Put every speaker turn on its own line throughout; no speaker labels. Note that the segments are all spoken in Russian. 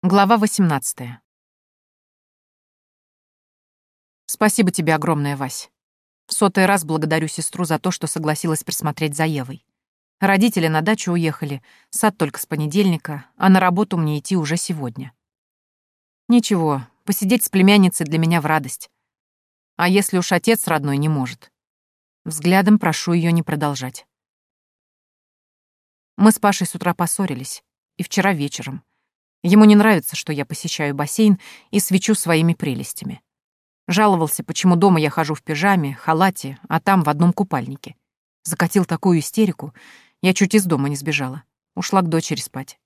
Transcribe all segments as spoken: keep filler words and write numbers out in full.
Глава восемнадцатая. Спасибо тебе огромное, Вась. В сотый раз благодарю сестру за то, что согласилась присмотреть за Евой. Родители на дачу уехали, сад только с понедельника, а на работу мне идти уже сегодня. Ничего, посидеть с племянницей для меня в радость. А если уж отец родной не может? Взглядом прошу ее не продолжать. Мы с Пашей с утра поссорились, и вчера вечером. Ему не нравится, что я посещаю бассейн и свечу своими прелестями. Жаловался, почему дома я хожу в пижаме, халате, а там в одном купальнике. Закатил такую истерику, я чуть из дома не сбежала. Ушла к дочери спать.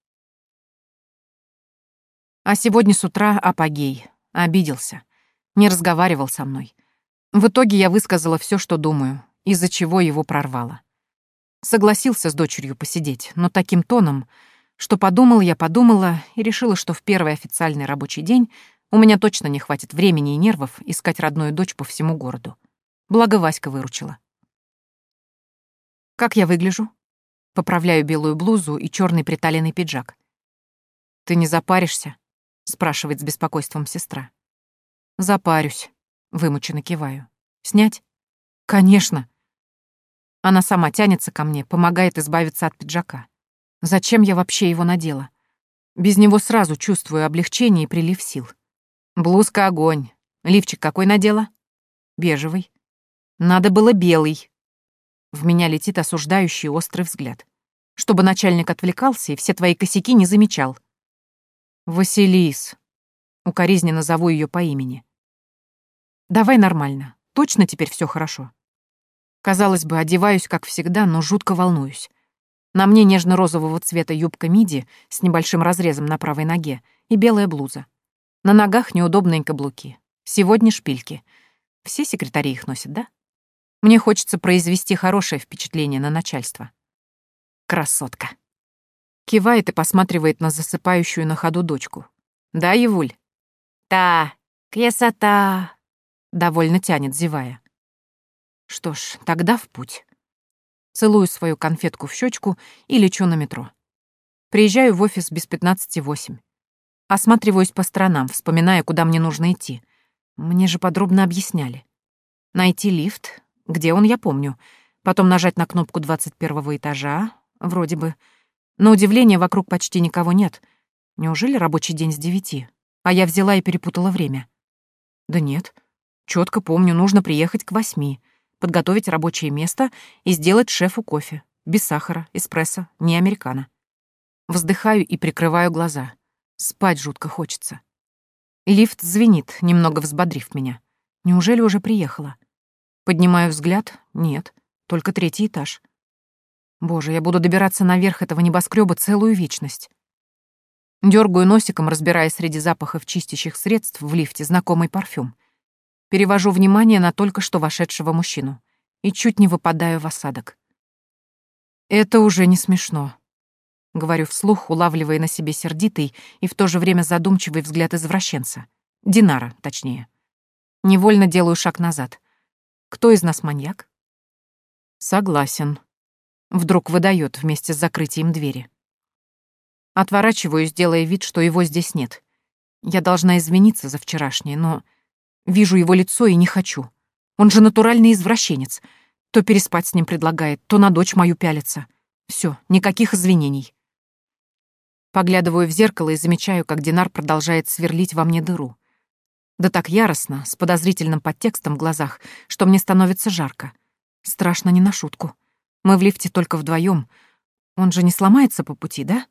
А сегодня с утра апогей. Обиделся. Не разговаривал со мной. В итоге я высказала все, что думаю, из-за чего его прорвало. Согласился с дочерью посидеть, но таким тоном, что подумал я, подумала и решила, что в первый официальный рабочий день у меня точно не хватит времени и нервов искать родную дочь по всему городу. Благо Васька выручила. «Как я выгляжу?» Поправляю белую блузу и черный приталенный пиджак. «Ты не запаришься?» — спрашивает с беспокойством сестра. «Запарюсь», — вымученно киваю. «Снять?» «Конечно». Она сама тянется ко мне, помогает избавиться от пиджака. Зачем я вообще его надела? Без него сразу чувствую облегчение и прилив сил. Блузка — огонь. Лифчик какой надела? Бежевый. Надо было белый. В меня летит осуждающий острый взгляд. Чтобы начальник отвлекался и все твои косяки не замечал. Василис. Укоризненно зову ее по имени. Давай нормально. Точно теперь все хорошо? Казалось бы, одеваюсь, как всегда, но жутко волнуюсь. На мне нежно-розового цвета юбка миди с небольшим разрезом на правой ноге и белая блуза. На ногах неудобные каблуки. Сегодня шпильки. Все секретари их носят, да? Мне хочется произвести хорошее впечатление на начальство. Красотка. Кивает и посматривает на засыпающую на ходу дочку. Да, Евуль? Та, красота. Довольно тянет, зевая. Что ж, тогда в путь. Целую свою конфетку в щечку и лечу на метро. Приезжаю в офис без пятнадцати восемь. Осматриваюсь по сторонам, вспоминая, куда мне нужно идти. Мне же подробно объясняли. Найти лифт. Где он, я помню. Потом нажать на кнопку двадцать первого этажа. Вроде бы. На удивление, вокруг почти никого нет. Неужели рабочий день с девяти? А я взяла и перепутала время. Да нет. Четко помню, нужно приехать к восьми. Подготовить рабочее место и сделать шефу кофе. Без сахара, эспрессо, не американо. Вздыхаю и прикрываю глаза. Спать жутко хочется. Лифт звенит, немного взбодрив меня. Неужели уже приехала? Поднимаю взгляд. Нет, только третий этаж. Боже, я буду добираться наверх этого небоскреба целую вечность. Дёргаю носиком, разбирая среди запахов чистящих средств в лифте знакомый парфюм. Перевожу внимание на только что вошедшего мужчину и чуть не выпадаю в осадок. Это уже не смешно. Говорю вслух, улавливая на себе сердитый и в то же время задумчивый взгляд извращенца. Динара, точнее. Невольно делаю шаг назад. Кто из нас маньяк? Согласен. Вдруг выдает вместе с закрытием двери. Отворачиваюсь, делая вид, что его здесь нет. Я должна извиниться за вчерашнее, но... Вижу его лицо и не хочу. Он же натуральный извращенец. То переспать с ним предлагает, то на дочь мою пялится. Всё, никаких извинений. Поглядываю в зеркало и замечаю, как Динар продолжает сверлить во мне дыру. Да так яростно, с подозрительным подтекстом в глазах, что мне становится жарко. Страшно не на шутку. Мы в лифте только вдвоем. Он же не сломается по пути, да?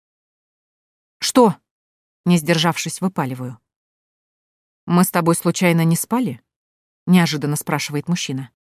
Что? Не сдержавшись, выпаливаю. «Мы с тобой случайно не спали?» — неожиданно спрашивает мужчина.